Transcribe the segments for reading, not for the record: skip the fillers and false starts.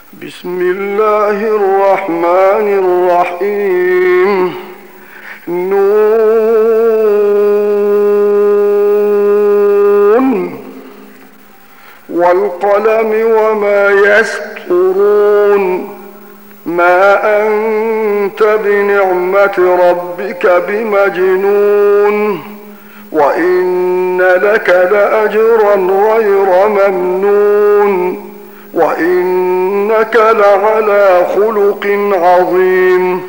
بسم الله الرحمن الرحيم. نون والقلم وما يسطرون. ما أنت بنعمة ربك بمجنون، وإن لك لأجرا غير ممنون، وإنك لعلى خلق عظيم.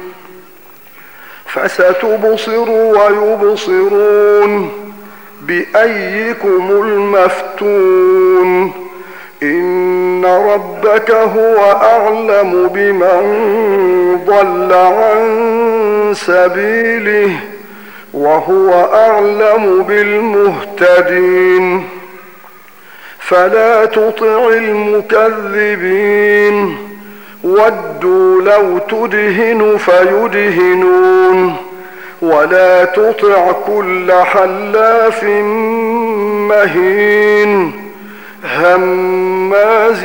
فستبصر ويبصرون بأيكم المفتون. إن ربك هو أعلم بمن ضل عن سبيله، وهو أعلم بالمهتدين. فلا تطع المكذبين، ودوا لو تدهن فيدهنون. ولا تطع كل حلاف مهين، هماز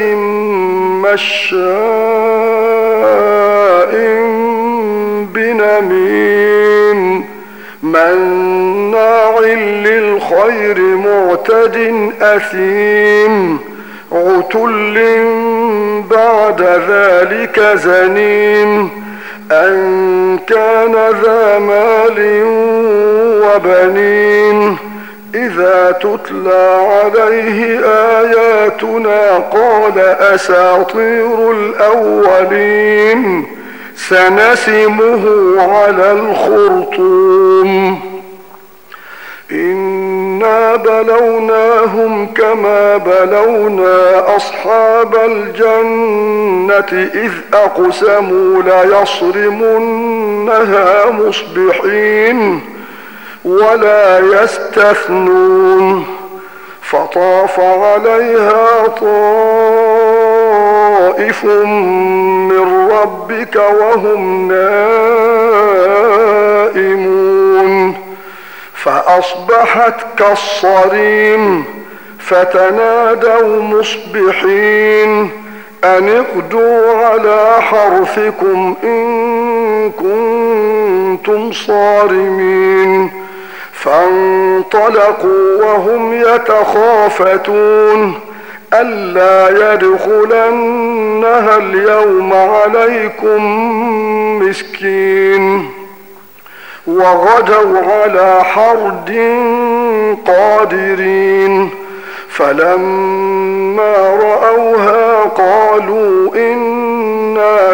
مشاء بنميم، مناع للخير معتد أثيم، عتل بعد ذلك زنيم، أن كان ذا مال وبنين. إذا تتلى عليه آياتنا قال أساطير الأولين، سنسمه على الخرطوم. إنا بلوناهم كما بلونا أصحاب الجنة إذ أقسموا ليصرمنها مصبحين ولا يستثنون. فطاف عليها طائف من ربك وهم نائمون، فأصبحت كالصريم. فتنادوا مصبحين أن اغدوا على حرثكم إن كنتم صارمين. فانطلقوا وهم يتخافتون ألا يدخلنها اليوم عليكم مسكين. وغدوا على حرد قادرين. فلما رأوها قالوا إنا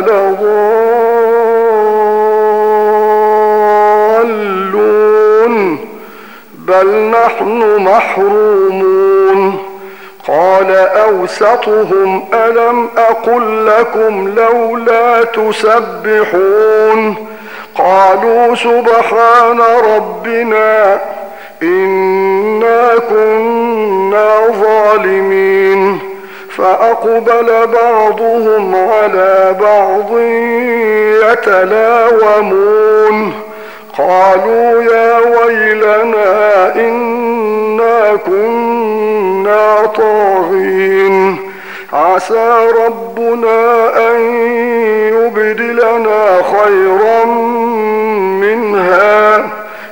لضالون بل نحن محرومون. قال أوسطهم ألم أقل لكم لولا تسبحون؟ قالوا سبحان ربنا إنا كنا ظالمين. فأقبل بعضهم على بعض يتلاومون. قالوا يا ويلنا إنا كنا طاغين. عسى ربنا أن يبدلنا خيرا منها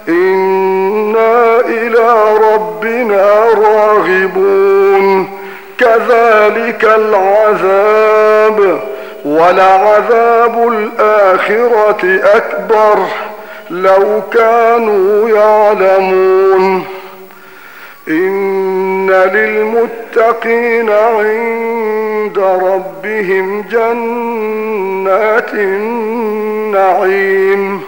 إنا إلى ربنا راغبون. كذلك العذاب، ولعذاب الآخرة أكبر لو كانوا يعلمون. إن للمتقين عند ربهم جنات النعيم.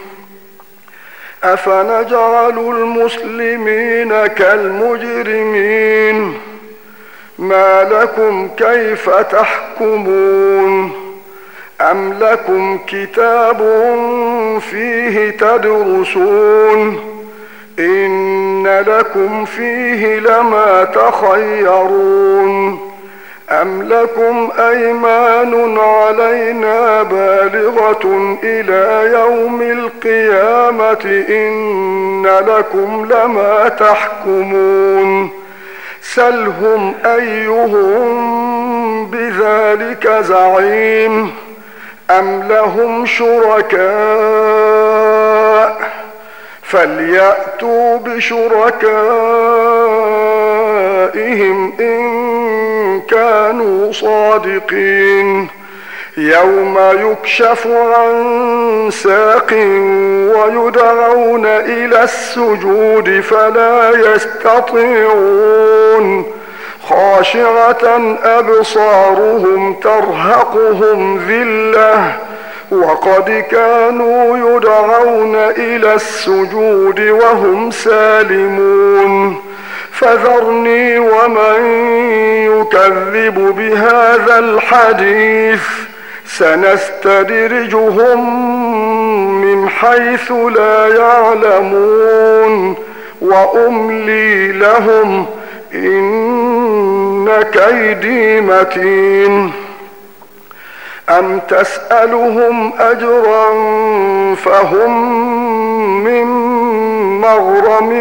أفنجعل المسلمين كالمجرمين؟ ما لكم كيف تحكمون؟ أم لكم كتاب فيه تدرسون؟ إن لكم فيه لما تخيرون. أم لكم أيمان علينا بالغة إلى يوم القيامة إن لكم لما تحكمون. سلهم أيهم بذلك زعيم أم لهم شركاء فليأتوا بشركائهم إن كانوا صادقين يوم يكشف عن ساق ويدعون إلى السجود فلا يستطيعون خاشعة أبصارهم ترهقهم ذلة وقد كانوا يدعون إلى السجود وهم سالمون فذرني ومن يكذب بهذا الحديث سنستدرجهم من حيث لا يعلمون وأملي لهم إن كيدي متين أم تسألهم أجرا فهم من مغرم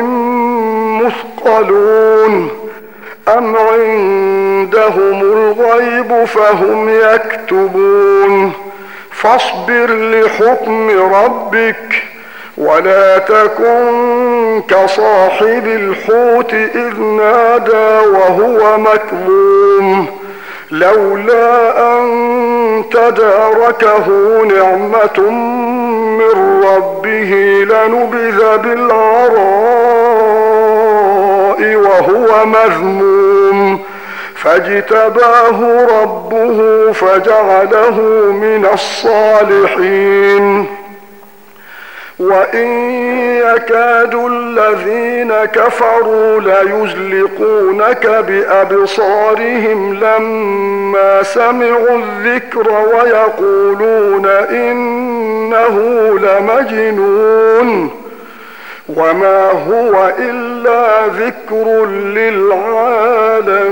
مثقلون أم عندهم الغيب فهم يكتبون فاصبر لحكم ربك ولا تكن كصاحب الحوت إذ نادى وهو مكظوم لولا أن تداركه نعمة من ربه لنبذ بالعراء وهو مذموم فاجتباه ربه فجعله من الصالحين وإن يكاد الذين كفروا ليزلقونك بأبصارهم لما سمعوا الذكر ويقولون إنه لمجنون وما هو إلا ذكر للعالمين